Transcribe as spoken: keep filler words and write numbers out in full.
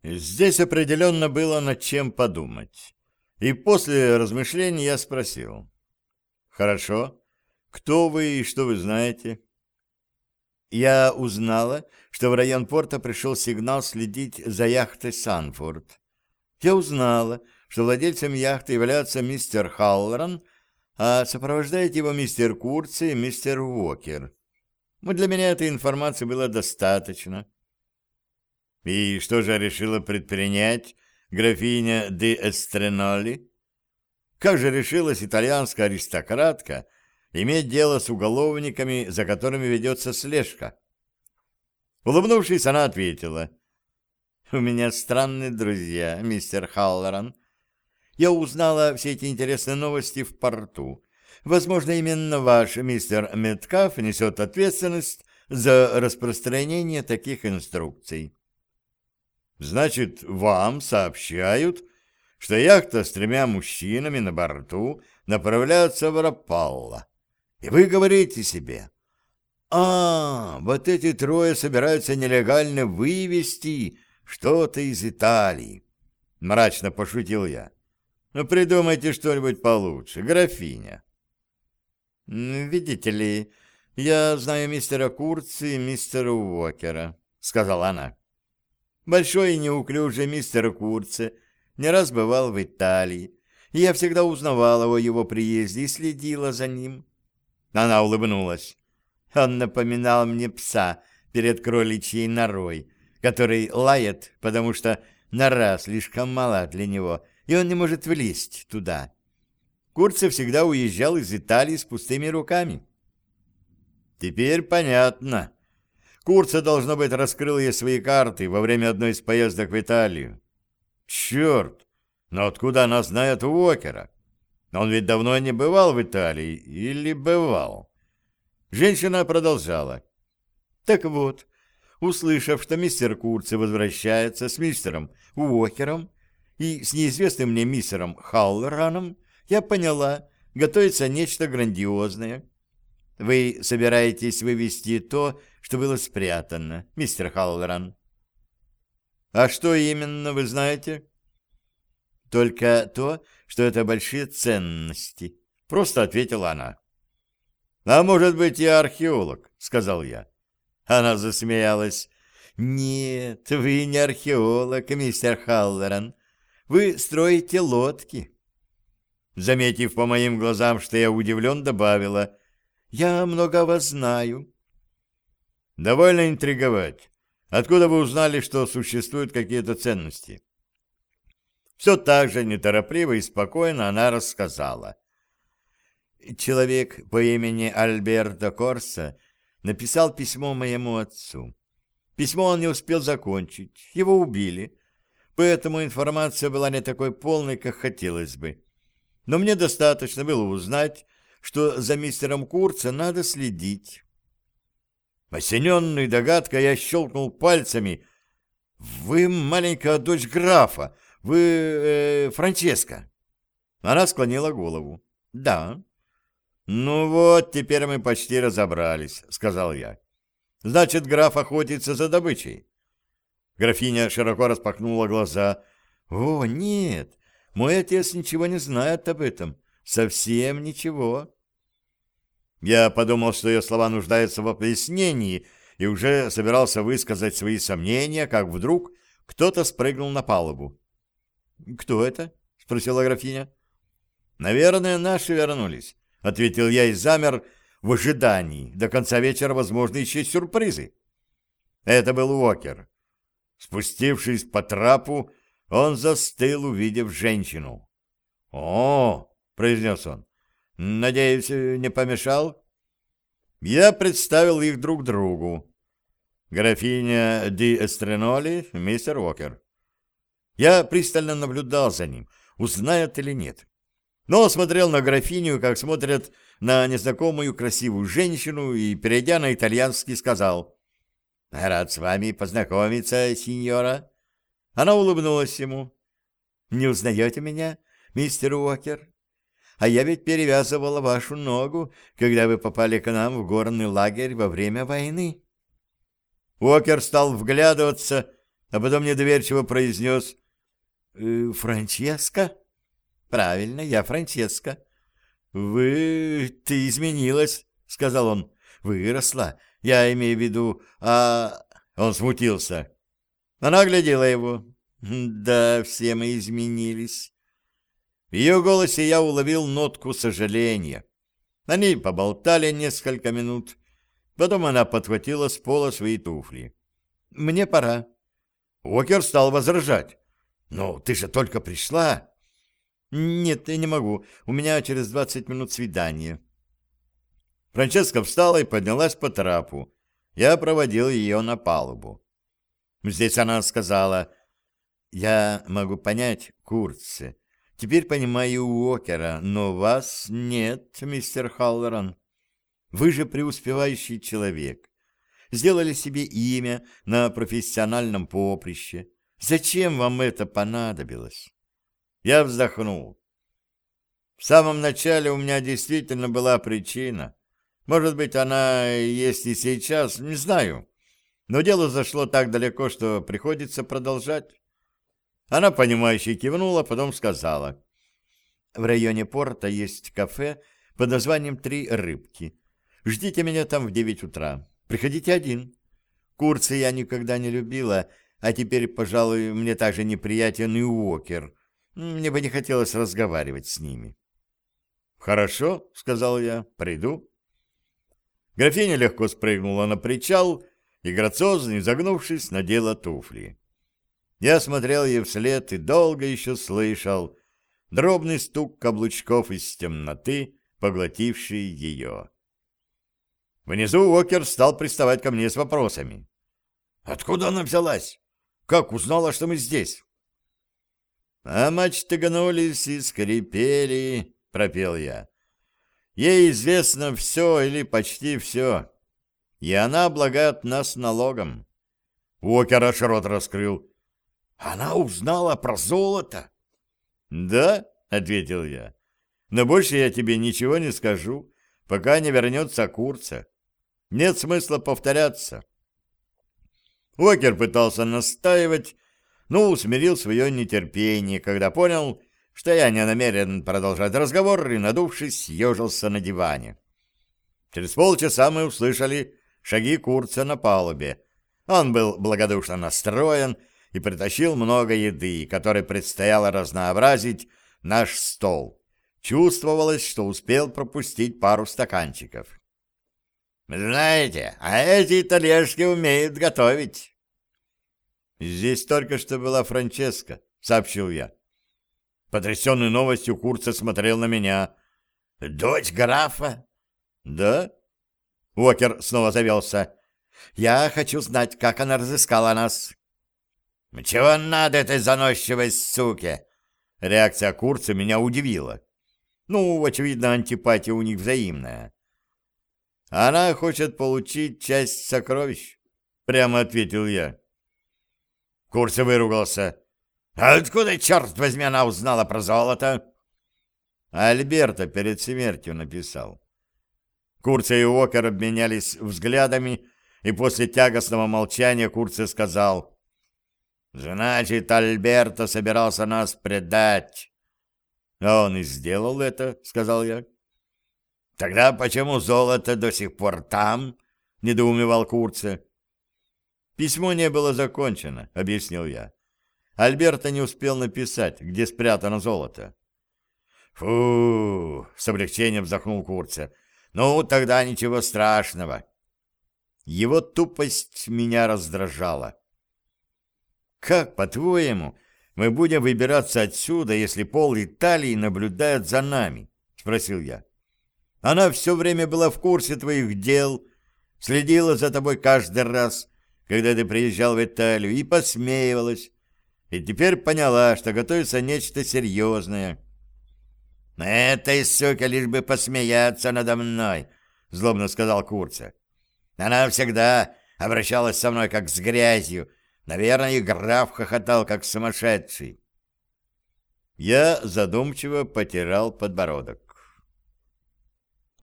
Здесь определенно было над чем подумать. И после размышлений я спросил. «Хорошо. Кто вы и что вы знаете?» Я узнала, что в район порта пришел сигнал следить за яхтой «Санфорд». Я узнала, что владельцем яхты является мистер Халлоран, а сопровождает его мистер Курци и мистер Уокер. Но для меня этой информации было достаточно. И что же решила предпринять графиня де Эстреноли? Как же решилась итальянская аристократка иметь дело с уголовниками, за которыми ведется слежка? Улыбнувшись, она ответила: «У меня странные друзья, мистер Халлоран. Я узнала все эти интересные новости в порту. Возможно, именно ваш мистер Меткалф несет ответственность за распространение таких инструкций». «Значит, вам сообщают, что яхта с тремя мужчинами на борту направляется в Рапалло. И вы говорите себе: а, вот эти трое собираются нелегально вывести что-то из Италии», — мрачно пошутил я. «Ну, придумайте что-нибудь получше, графиня». «Видите ли, я знаю мистера Курци и мистера Уокера», — сказала она. «Большой и неуклюжий мистер Курци не раз бывал в Италии, и я всегда узнавала о его приезде и следила за ним». Она улыбнулась. «Он напоминал мне пса перед кроличьей норой, который лает, потому что нора слишком мала для него, и он не может влезть туда. Курци всегда уезжал из Италии с пустыми руками». «Теперь понятно. Курци, должно быть, раскрыл ей свои карты во время одной из поездок в Италию. Черт! Но откуда она знает Уокера? Он ведь давно не бывал в Италии. Или бывал?» Женщина продолжала. «Так вот, услышав, что мистер Курци возвращается с мистером Уокером и с неизвестным мне мистером Халлораном, я поняла, готовится нечто грандиозное. Вы собираетесь вывести то, что было спрятано, мистер Халлоран». «А что именно вы знаете?» «Только то, что это большие ценности», — просто ответила она. «А может быть, я археолог», — сказал я. Она засмеялась. «Нет, вы не археолог, мистер Халлоран. Вы строите лодки». Заметив по моим глазам, что я удивлен, добавила: «Я много о вас знаю». «Довольно интриговать. Откуда вы узнали, что существуют какие-то ценности?» Все так же неторопливо и спокойно она рассказала. Человек по имени Альберто Корса написал письмо моему отцу. Письмо он не успел закончить, его убили, поэтому информация была не такой полной, как хотелось бы. Но мне достаточно было узнать, что за мистером Курца надо следить. Осененный догадкой, я щелкнул пальцами. «Вы маленькая дочь графа, вы э, Франческа?» Она склонила голову. «Да». «Ну вот, теперь мы почти разобрались», — сказал я. «Значит, граф охотится за добычей». Графиня широко распахнула глаза. «О, нет, мой отец ничего не знает об этом. Совсем ничего». Я подумал, что ее слова нуждаются в пояснении, и уже собирался высказать свои сомнения, как вдруг кто-то спрыгнул на палубу. «Кто это?» — спросила графиня. «Наверное, наши вернулись», — ответил я и замер в ожидании. До конца вечера, возможно, еще сюрпризы. Это был Уокер. Спустившись по трапу, он застыл, увидев женщину. «О!» — произнес он. «Надеюсь, не помешал?» Я представил их друг другу. Графиня Ди Эстреноли, мистер Уокер. Я пристально наблюдал за ним, узнает или нет. Но смотрел на графиню, как смотрят на незнакомую красивую женщину, и, перейдя на итальянский, сказал: «Рад с вами познакомиться, сеньора». Она улыбнулась ему. «Не узнаете меня, мистер Уокер? А я ведь перевязывала вашу ногу, когда вы попали к нам в горный лагерь во время войны». Уокер стал вглядываться, а потом недоверчиво произнес: «Э, «Франческа?» «Правильно, я Франческа». «Вы... ты изменилась», — сказал он. «Выросла. Я имею в виду... а...» Он смутился. Она оглядела его. «Да, все мы изменились». В ее голосе я уловил нотку сожаления. Они поболтали несколько минут. Потом она подхватила с пола свои туфли. «Мне пора». Уокер стал возражать. «Ну, ты же только пришла». «Нет, я не могу. У меня через двадцать минут свидание». Франческа встала и поднялась по трапу. Я проводил ее на палубу. Здесь она сказала: «Я могу понять Куртце. Теперь понимаю Уокера, но вас нет, мистер Халлоран. Вы же преуспевающий человек. Сделали себе имя на профессиональном поприще. Зачем вам это понадобилось?» Я вздохнул. В самом начале у меня действительно была причина. Может быть, она есть и сейчас, не знаю. Но дело зашло так далеко, что приходится продолжать. Она, понимающе кивнула, потом сказала: «В районе порта есть кафе под названием «Три рыбки». Ждите меня там в девять утра. Приходите один. Куртца я никогда не любила, а теперь, пожалуй, мне также неприятен и Уокер. Мне бы не хотелось разговаривать с ними». «Хорошо», — сказал я, — «приду». Графиня легко спрыгнула на причал и, грациозно изогнувшись, надела туфли. Я смотрел ей вслед и долго еще слышал дробный стук каблучков из темноты, поглотивший ее. Внизу Уокер стал приставать ко мне с вопросами. «Откуда она взялась? Как узнала, что мы здесь?» «А мачты гнулись и скрипели», — пропел я. «Ей известно все или почти все, и она облагает нас налогом». Уокер аж рот раскрыл. «Она узнала про золото?» «Да», — ответил я, — «но больше я тебе ничего не скажу, пока не вернется Куртце. Нет смысла повторяться». Уокер пытался настаивать, но усмирил свое нетерпение, когда понял, что я не намерен продолжать разговор, и, надувшись, съежился на диване. Через полчаса мы услышали шаги Куртца на палубе. Он был благодушно настроен и притащил много еды, которой предстояло разнообразить наш стол. Чувствовалось, что успел пропустить пару стаканчиков. «Знаете, а эти итальяшки умеют готовить». «Здесь только что была Франческа», — сообщил я. Потрясенный новостью, Куртце смотрел на меня. «Дочь графа?» «Да?» Уокер снова завелся. «Я хочу знать, как она разыскала нас». «Чего надо этой заносчивой суке?» Реакция Куртце меня удивила. Ну, очевидно, антипатия у них взаимная. «Она хочет получить часть сокровищ», — прямо ответил я. Куртце выругался. «А откуда, черт возьми, она узнала про золото?» Альберто перед смертью написал. Куртце и Уокер обменялись взглядами, и после тягостного молчания Куртце сказал: «Значит, Альберто собирался нас предать». «А он и сделал это», — сказал я. «Тогда почему золото до сих пор там?» — недоумевал Куртце. «Письмо не было закончено», — объяснил я. Альберто не успел написать, где спрятано золото. «Фу!» — с облегчением вздохнул Куртце. «Ну, тогда ничего страшного». Его тупость меня раздражала. «Как, по-твоему, мы будем выбираться отсюда, если пол Италии наблюдает за нами?» — спросил я. «Она все время была в курсе твоих дел, следила за тобой каждый раз, когда ты приезжал в Италию, и посмеивалась, и теперь поняла, что готовится нечто серьезное». «Этой сука лишь бы посмеяться надо мной», — злобно сказал Куртце. «Она всегда обращалась со мной как с грязью. Наверное, и граф хохотал, как сумасшедший». Я задумчиво потирал подбородок.